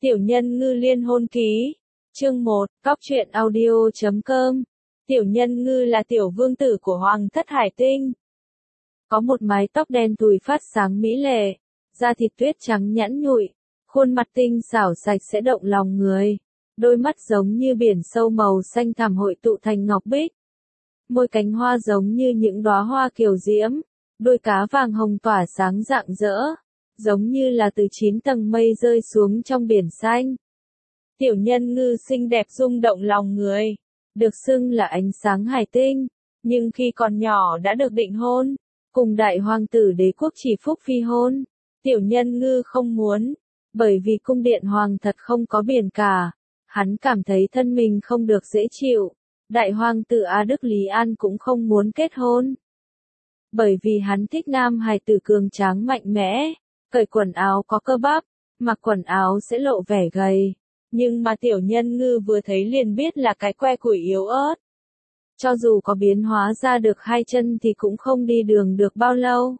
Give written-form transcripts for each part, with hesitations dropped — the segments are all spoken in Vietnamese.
Tiểu Nhân Ngư liên hôn ký. Chương 1, Cóc truyện audio.com. Tiểu Nhân Ngư là tiểu vương tử của Hoàng thất Hải Tinh. Có một mái tóc đen thui phát sáng mỹ lệ, da thịt tuyết trắng nhẵn nhụi, khuôn mặt tinh xảo sạch sẽ động lòng người, đôi mắt giống như biển sâu màu xanh thẳm hội tụ thành ngọc bích. Môi cánh hoa giống như những đóa hoa kiều diễm, đôi cá vàng hồng tỏa sáng rạng rỡ, giống như là từ 9 tầng mây rơi xuống trong biển xanh. Tiểu Nhân Ngư xinh đẹp rung động lòng người, được xưng là ánh sáng Hải Tinh, nhưng khi còn nhỏ đã được định hôn, cùng đại hoàng tử đế quốc Chỉ Phúc phi hôn. Tiểu Nhân Ngư không muốn, bởi vì cung điện hoàng thật không có biển cả, hắn cảm thấy thân mình không được dễ chịu. Đại hoàng tử A Đức Lý An cũng không muốn kết hôn, bởi vì hắn thích nam hài tử cường tráng mạnh mẽ, cởi quần áo có cơ bắp, mặc quần áo sẽ lộ vẻ gầy. Nhưng mà Tiểu Nhân Ngư vừa thấy liền biết là cái que củi yếu ớt. Cho dù có biến hóa ra được 2 chân thì cũng không đi đường được bao lâu.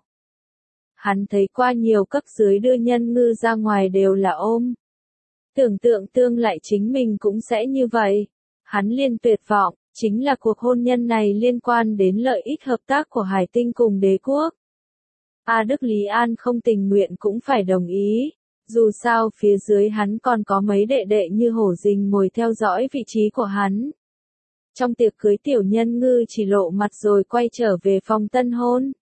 Hắn thấy qua nhiều cấp dưới đưa Nhân Ngư ra ngoài đều là ôm. Tưởng tượng tương lại chính mình cũng sẽ như vậy. Hắn liền tuyệt vọng, chính là cuộc hôn nhân này liên quan đến lợi ích hợp tác của Hải Tinh cùng đế quốc. A Đức Lý An không tình nguyện cũng phải đồng ý. Dù sao phía dưới hắn còn có mấy đệ đệ như hổ rình ngồi theo dõi vị trí của hắn. Trong tiệc cưới Tiểu Nhân Ngư chỉ lộ mặt rồi quay trở về phòng tân hôn.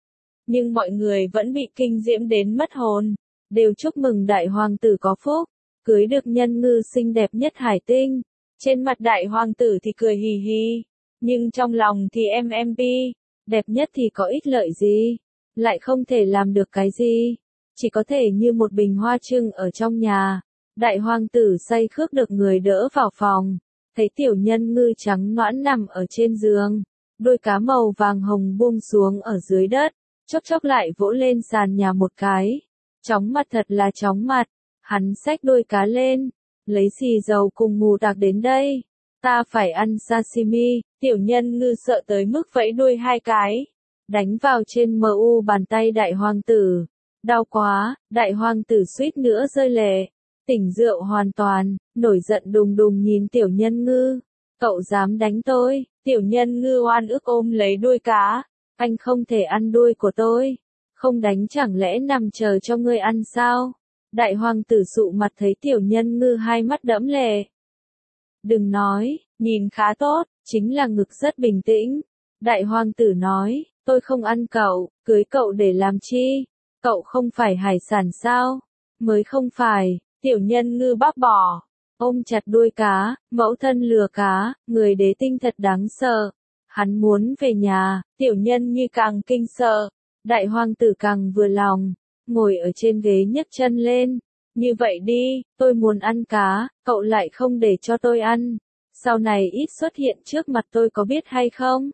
Nhưng mọi người vẫn bị kinh diễm đến mất hồn, đều chúc mừng đại hoàng tử có phúc, cưới được Nhân Ngư xinh đẹp nhất Hải Tinh. Trên mặt đại hoàng tử thì cười hì hì, nhưng trong lòng thì MMP, đẹp nhất thì có ích lợi gì, lại không thể làm được cái gì. Chỉ có thể như một bình hoa trưng ở trong nhà. Đại hoàng tử say khướt được người đỡ vào phòng, thấy Tiểu Nhân Ngư trắng nõn nằm ở trên giường, đôi cá màu vàng hồng buông xuống ở dưới đất, chốc chốc lại vỗ lên sàn nhà một cái. Chóng mặt thật là chóng mặt, hắn xách đôi cá lên, lấy xì dầu cùng mù tạc đến đây. Ta phải ăn sashimi. Tiểu Nhân Ngư sợ tới mức vẫy đuôi 2 cái, đánh vào trên mu bàn tay đại hoàng tử. Đau quá, đại hoàng tử suýt nữa rơi lệ, tỉnh rượu hoàn toàn, nổi giận đùng đùng nhìn Tiểu Nhân Ngư. Cậu dám đánh tôi? Tiểu Nhân Ngư oan ức ôm lấy đuôi cá. Anh không thể ăn đuôi của tôi. Không đánh chẳng lẽ nằm chờ cho ngươi ăn sao? Đại hoàng tử sụ mặt thấy Tiểu Nhân Ngư hai mắt đẫm lệ. Đừng nói, nhìn khá tốt, chính là ngực rất bình tĩnh. Đại hoàng tử nói, tôi không ăn cậu, cưới cậu để làm chi? Cậu không phải hải sản sao? Mới không phải. Tiểu Nhân Ngư bác bỏ, ôm chặt đuôi cá, mẫu thân lừa cá, người đế tinh thật đáng sợ. Hắn muốn về nhà. Tiểu Nhân Như càng kinh sợ, đại hoàng tử càng vừa lòng, ngồi ở trên ghế nhấc chân lên. Như vậy đi, tôi muốn ăn cá, cậu lại không để cho tôi ăn. Sau này ít xuất hiện trước mặt tôi có biết hay không?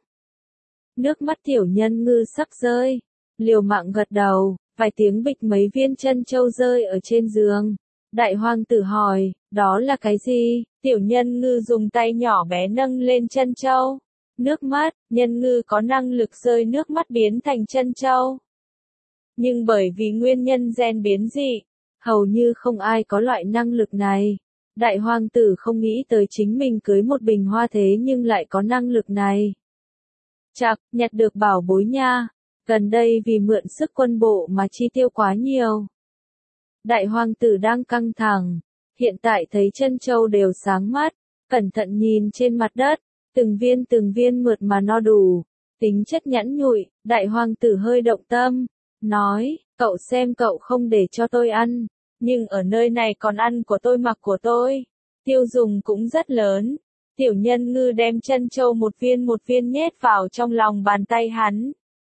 Nước mắt Tiểu Nhân Ngư sắp rơi, liều mạng gật đầu. Vài tiếng bịch mấy viên chân châu rơi ở trên giường. Đại hoàng tử hỏi, đó là cái gì? Tiểu Nhân Ngư dùng tay nhỏ bé nâng lên chân châu. Nước mắt. Nhân Ngư có năng lực rơi nước mắt biến thành chân châu. Nhưng bởi vì nguyên nhân gen biến dị, hầu như không ai có loại năng lực này. Đại hoàng tử không nghĩ tới chính mình cưới một bình hoa thế nhưng lại có năng lực này. Chạc, nhặt được bảo bối nha. Gần đây vì mượn sức quân bộ mà chi tiêu quá nhiều. Đại hoàng tử đang căng thẳng, hiện tại thấy chân châu đều sáng mắt, cẩn thận nhìn trên mặt đất, từng viên mượt mà no đủ, tính chất nhẵn nhụi. Đại hoàng tử hơi động tâm, nói, cậu xem cậu không để cho tôi ăn, nhưng ở nơi này còn ăn của tôi mặc của tôi, tiêu dùng cũng rất lớn. Tiểu Nhân Ngư đem chân châu một viên nhét vào trong lòng bàn tay hắn.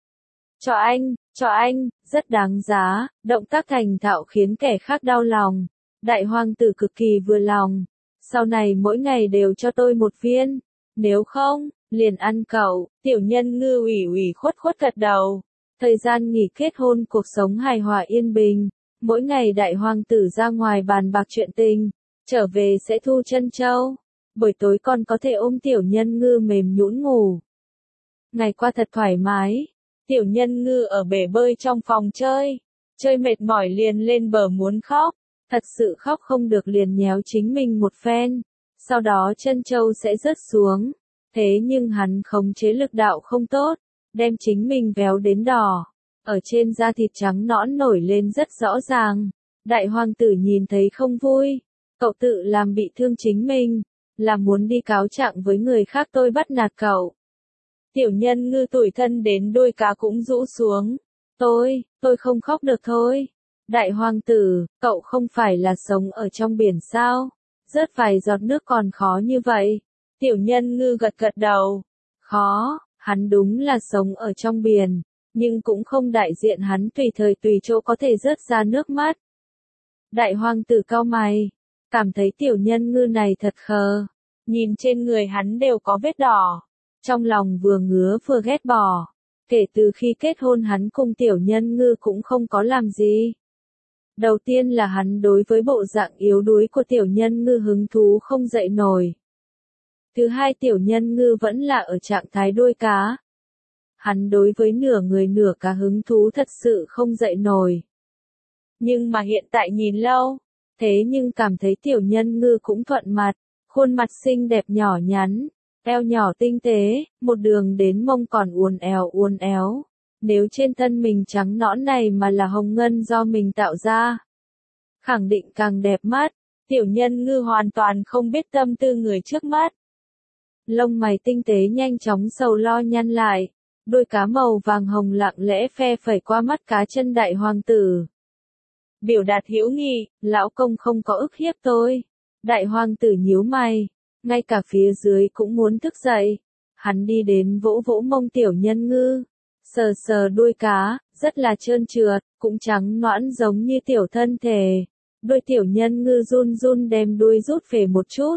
Cho anh, rất đáng giá. Động tác thành thạo khiến kẻ khác đau lòng. Đại hoàng tử cực kỳ vừa lòng. Sau này mỗi ngày đều cho tôi một viên. Nếu không, liền ăn cậu. Tiểu Nhân Ngư ủy khuất gật đầu. Thời gian nghỉ kết hôn cuộc sống hài hòa yên bình. Mỗi ngày đại hoàng tử ra ngoài bàn bạc chuyện tình. Trở về sẽ thu chân châu. Buổi tối còn có thể ôm Tiểu Nhân Ngư mềm nhũn ngủ. Ngày qua thật thoải mái. Tiểu Nhân Ngư ở bể bơi trong phòng chơi mệt mỏi liền lên bờ muốn khóc, thật sự khóc không được liền nhéo chính mình một phen, sau đó chân châu sẽ rớt xuống. Thế nhưng hắn khống chế lực đạo không tốt, đem chính mình véo đến đỏ, ở trên da thịt trắng nõn nổi lên rất rõ ràng. Đại hoàng tử nhìn thấy không vui, cậu tự làm bị thương chính mình, là muốn đi cáo trạng với người khác tôi bắt nạt cậu. Tiểu nhân ngư tủi thân đến đôi cá cũng rũ xuống. Tôi không khóc được thôi. Đại hoàng tử, cậu không phải là sống ở trong biển sao? Rớt vài giọt nước còn khó như vậy. Tiểu nhân ngư gật gật đầu. Khó, hắn đúng là sống ở trong biển, nhưng cũng không đại diện hắn tùy thời tùy chỗ có thể rớt ra nước mắt. Đại hoàng tử cau mày, cảm thấy tiểu nhân ngư này thật khờ. Nhìn trên người hắn đều có vết đỏ. Trong lòng vừa ngứa vừa ghét bỏ. Kể từ khi kết hôn hắn cùng tiểu nhân ngư cũng không có làm gì. Đầu tiên là hắn đối với bộ dạng yếu đuối của tiểu nhân ngư hứng thú không dậy nổi. Thứ hai, tiểu nhân ngư vẫn là ở trạng thái đuôi cá. Hắn đối với nửa người nửa cá hứng thú thật sự không dậy nổi. Nhưng mà hiện tại nhìn lâu, thế nhưng cảm thấy tiểu nhân ngư cũng thuận mặt, khuôn mặt xinh đẹp nhỏ nhắn, eo nhỏ tinh tế, một đường đến mông còn uốn éo. Nếu trên thân mình trắng nõn này mà là hồng ngân do mình tạo ra, khẳng định càng đẹp mắt. Tiểu nhân ngư hoàn toàn không biết tâm tư người trước mắt. Lông mày tinh tế nhanh chóng sầu lo nhăn lại, đôi cá màu vàng hồng lặng lẽ phe phẩy qua mắt cá chân đại hoàng tử. Biểu đạt hữu nghị, lão công không có ức hiếp tôi. Đại hoàng tử nhíu mày, ngay cả phía dưới cũng muốn thức dậy. Hắn đi đến vỗ vỗ mông tiểu nhân ngư, sờ sờ đuôi cá, rất là trơn trượt, cũng trắng nõn giống như tiểu thân thể. Đôi tiểu nhân ngư run run đem đuôi rút về một chút.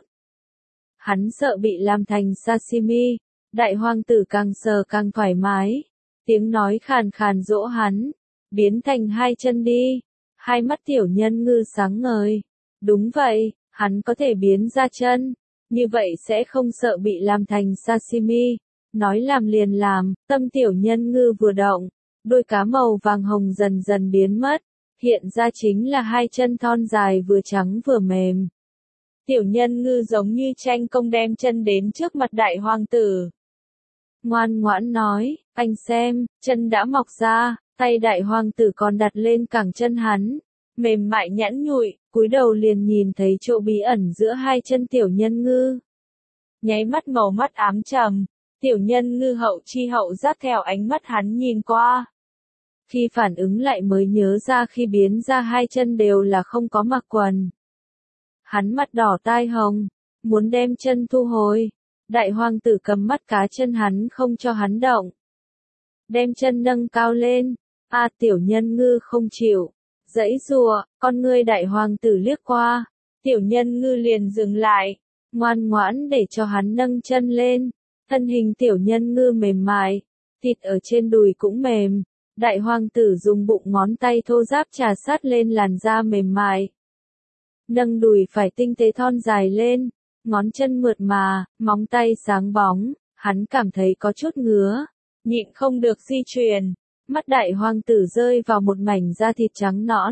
Hắn sợ bị làm thành sashimi, đại hoàng tử càng sờ càng thoải mái. Tiếng nói khàn khàn dỗ hắn, biến thành hai chân đi. Hai mắt tiểu nhân ngư sáng ngời. Đúng vậy, hắn có thể biến ra chân, như vậy sẽ không sợ bị làm thành sashimi. Nói làm liền làm, tâm tiểu nhân ngư vừa động, đôi cá màu vàng hồng dần dần biến mất, hiện ra chính là hai chân thon dài vừa trắng vừa mềm. Tiểu nhân ngư giống như tranh công đem chân đến trước mặt đại hoàng tử. Ngoan ngoãn nói, anh xem, chân đã mọc ra, tay đại hoàng tử còn đặt lên cẳng chân hắn, mềm mại nhẵn nhụi, cúi đầu liền nhìn thấy chỗ bí ẩn giữa hai chân tiểu nhân ngư. Nháy mắt màu mắt ám trầm, tiểu nhân ngư hậu chi hậu giác theo ánh mắt hắn nhìn qua. Khi phản ứng lại mới nhớ ra khi biến ra hai chân đều là không có mặc quần. Hắn mặt đỏ tai hồng, muốn đem chân thu hồi. Đại hoàng tử cầm mắt cá chân hắn không cho hắn động. Đem chân nâng cao lên. Tiểu nhân ngư không chịu. Giãy giụa, con ngươi đại hoàng tử liếc qua. Tiểu nhân ngư liền dừng lại. Ngoan ngoãn để cho hắn nâng chân lên. Thân hình tiểu nhân ngư mềm mại. Thịt ở trên đùi cũng mềm. Đại hoàng tử dùng bụng ngón tay thô ráp trà sát lên làn da mềm mại. Nâng đùi phải tinh tế thon dài lên, ngón chân mượt mà, móng tay sáng bóng, hắn cảm thấy có chút ngứa, nhịn không được di chuyển, mắt đại hoàng tử rơi vào một mảnh da thịt trắng nõn.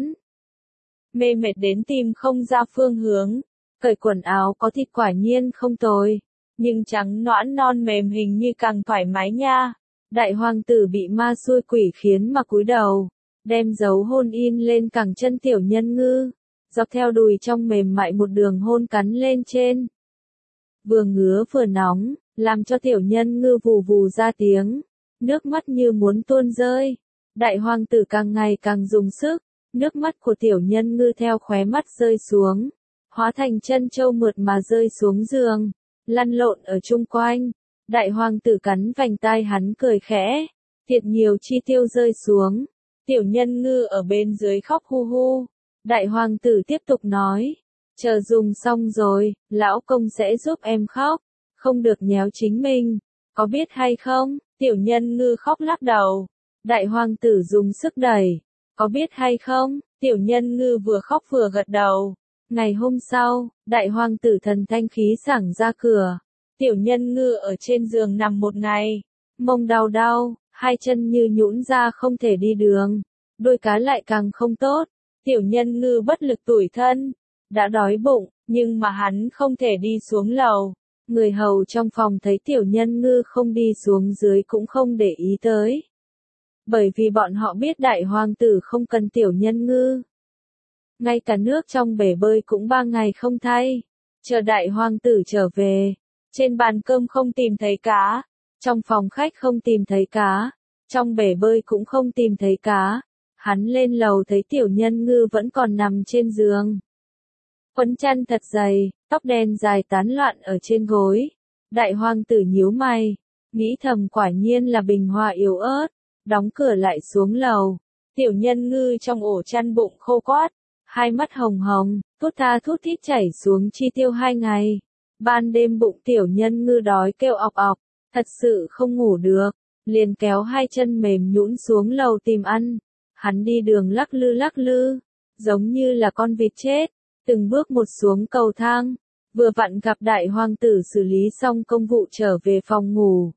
Mê mệt đến tìm không ra phương hướng, cởi quần áo có thịt quả nhiên không tồi, nhưng trắng nõn non mềm hình như càng thoải mái nha. Đại hoàng tử bị ma xui quỷ khiến mà cúi đầu, đem dấu hôn in lên cẳng chân tiểu nhân ngư. Dọc theo đùi trong mềm mại một đường hôn cắn lên trên. Vừa ngứa vừa nóng, làm cho tiểu nhân ngư vù vù ra tiếng. Nước mắt như muốn tuôn rơi. Đại hoàng tử càng ngày càng dùng sức. Nước mắt của tiểu nhân ngư theo khóe mắt rơi xuống. Hóa thành chân châu mượt mà rơi xuống giường. Lăn lộn ở chung quanh. Đại hoàng tử cắn vành tai hắn cười khẽ. Thiệt nhiều chi tiêu rơi xuống. Tiểu nhân ngư ở bên dưới khóc hu hu. Đại hoàng tử tiếp tục nói, chờ dùng xong rồi, lão công sẽ giúp em khóc, không được nhéo chính mình, có biết hay không? Tiểu nhân ngư khóc lắc đầu. Đại hoàng tử dùng sức đẩy, có biết hay không? Tiểu nhân ngư vừa khóc vừa gật đầu. Ngày hôm sau, đại hoàng tử thần thanh khí sảng ra cửa. Tiểu nhân ngư ở trên giường nằm một ngày, mông đau đau, hai chân như nhũn ra không thể đi đường, đôi cá lại càng không tốt. Tiểu nhân ngư bất lực tủi thân, đã đói bụng, nhưng mà hắn không thể đi xuống lầu. Người hầu trong phòng thấy tiểu nhân ngư không đi xuống dưới cũng không để ý tới. Bởi vì bọn họ biết đại hoàng tử không cần tiểu nhân ngư. Ngay cả nước trong bể bơi cũng 3 ngày không thay. Chờ đại hoàng tử trở về. Trên bàn cơm không tìm thấy cá. Trong phòng khách không tìm thấy cá. Trong bể bơi cũng không tìm thấy cá. Hắn lên lầu thấy tiểu nhân ngư vẫn còn nằm trên giường. Quấn chăn thật dày, tóc đen dài tán loạn ở trên gối. Đại hoàng tử nhíu mày. Nghĩ thầm quả nhiên là Bình Hoa yếu ớt. Đóng cửa lại xuống lầu. Tiểu nhân ngư trong ổ chăn bụng khô quát. Hai mắt hồng hồng, thút tha thút thít chảy xuống chi tiêu 2 ngày. Ban đêm bụng tiểu nhân ngư đói kêu ọc ọc, thật sự không ngủ được, liền kéo hai chân mềm nhũn xuống lầu tìm ăn. Hắn đi đường lắc lư, giống như là con vịt chết, từng bước một xuống cầu thang. Vừa vặn gặp đại hoàng tử xử lý xong công vụ trở về phòng ngủ.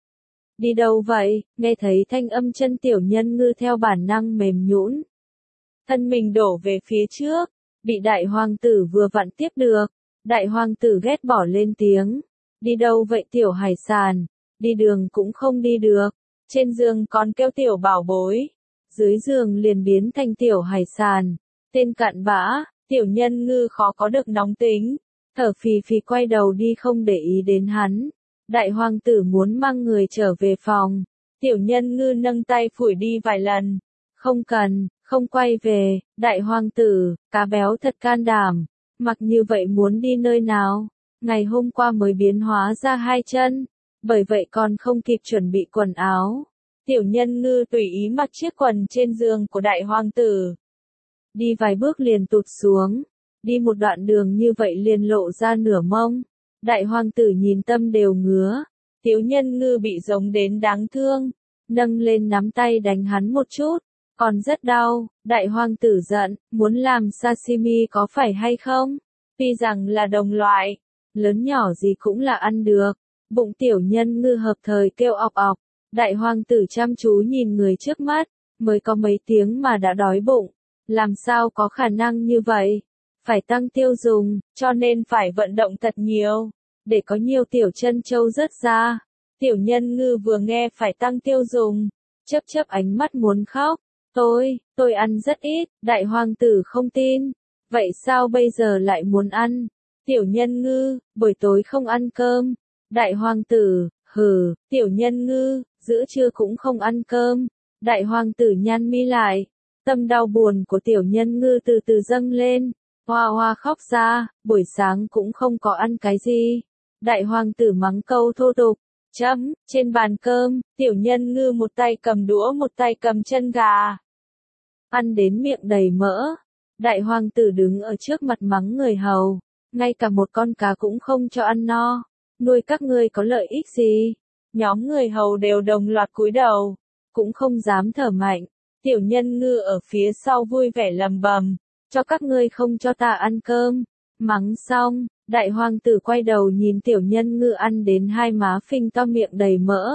Đi đâu vậy? Nghe thấy thanh âm chân tiểu nhân ngư theo bản năng mềm nhũn. Thân mình đổ về phía trước, bị đại hoàng tử vừa vặn tiếp được. Đại hoàng tử ghét bỏ lên tiếng. Đi đâu vậy tiểu hải sản? Đi đường cũng không đi được. Trên giường còn kêu tiểu bảo bối. Dưới giường liền biến thành tiểu hải sản. Tên cặn bã, tiểu nhân ngư khó có được nóng tính. Thở phì phì quay đầu đi không để ý đến hắn. Đại hoàng tử muốn mang người trở về phòng. Tiểu nhân ngư nâng tay phủi đi vài lần. Không cần, không quay về, đại hoàng tử, cá béo thật can đảm. Mặc như vậy muốn đi nơi nào? Ngày hôm qua mới biến hóa ra 2 chân. Bởi vậy còn không kịp chuẩn bị quần áo. Tiểu nhân ngư tùy ý mặc chiếc quần trên giường của đại hoàng tử. Đi vài bước liền tụt xuống. Đi một đoạn đường như vậy liền lộ ra nửa mông. Đại hoàng tử nhìn tâm đều ngứa. Tiểu nhân ngư bị giống đến đáng thương. Nâng lên nắm tay đánh hắn một chút. Còn rất đau. Đại hoàng tử giận. Muốn làm sashimi có phải hay không? Tuy rằng là đồng loại. Lớn nhỏ gì cũng là ăn được. Bụng tiểu nhân ngư hợp thời kêu ọc ọc. Đại hoàng tử chăm chú nhìn người trước mắt. Mới có mấy tiếng mà đã đói bụng. Làm sao có khả năng như vậy? Phải tăng tiêu dùng, cho nên phải vận động thật nhiều. Để có nhiều tiểu chân châu rớt ra. Tiểu nhân ngư vừa nghe phải tăng tiêu dùng. Chớp ánh mắt muốn khóc. Tôi ăn rất ít. Đại hoàng tử không tin. Vậy sao bây giờ lại muốn ăn? Tiểu nhân ngư, buổi tối không ăn cơm. Đại hoàng tử, hừ, tiểu nhân ngư, giữa trưa cũng không ăn cơm. Đại hoàng tử nhăn mi lại. Tâm đau buồn của tiểu nhân ngư từ từ dâng lên. Hoa hoa khóc ra, buổi sáng cũng không có ăn cái gì. Đại hoàng tử mắng câu thô tục. Trên bàn cơm, tiểu nhân ngư một tay cầm đũa một tay cầm chân gà. Ăn đến miệng đầy mỡ. Đại hoàng tử đứng ở trước mặt mắng người hầu. Ngay cả một con cá cũng không cho ăn no. Nuôi các ngươi có lợi ích gì? Nhóm người hầu đều đồng loạt cúi đầu. Cũng không dám thở mạnh. Tiểu nhân ngư ở phía sau vui vẻ lầm bầm. Cho các ngươi không cho ta ăn cơm. Mắng xong, đại hoàng tử quay đầu nhìn tiểu nhân ngư ăn đến hai má phình to miệng đầy mỡ.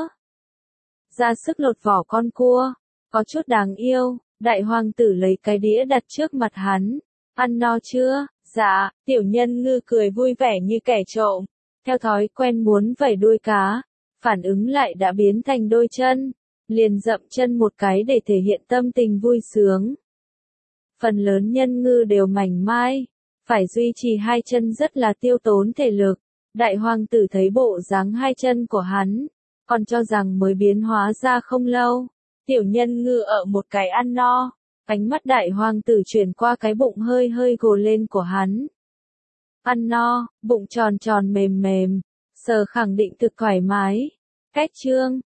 Ra sức lột vỏ con cua. Có chút đáng yêu. Đại hoàng tử lấy cái đĩa đặt trước mặt hắn. Ăn no chưa? Dạ, tiểu nhân ngư cười vui vẻ như kẻ trộm. Theo thói quen muốn vẩy đuôi cá. Phản ứng lại đã biến thành đôi chân. Liền dậm chân một cái để thể hiện tâm tình vui sướng. Phần lớn nhân ngư đều mảnh mai. Phải duy trì hai chân rất là tiêu tốn thể lực. Đại hoàng tử thấy bộ dáng hai chân của hắn. Còn cho rằng mới biến hóa ra không lâu. Tiểu nhân ngư ở một cái ăn no. Ánh mắt đại hoàng tử chuyển qua cái bụng hơi hơi gồ lên của hắn. Ăn no, bụng tròn tròn mềm mềm. Sờ khẳng định thực thoải mái. Cách chương.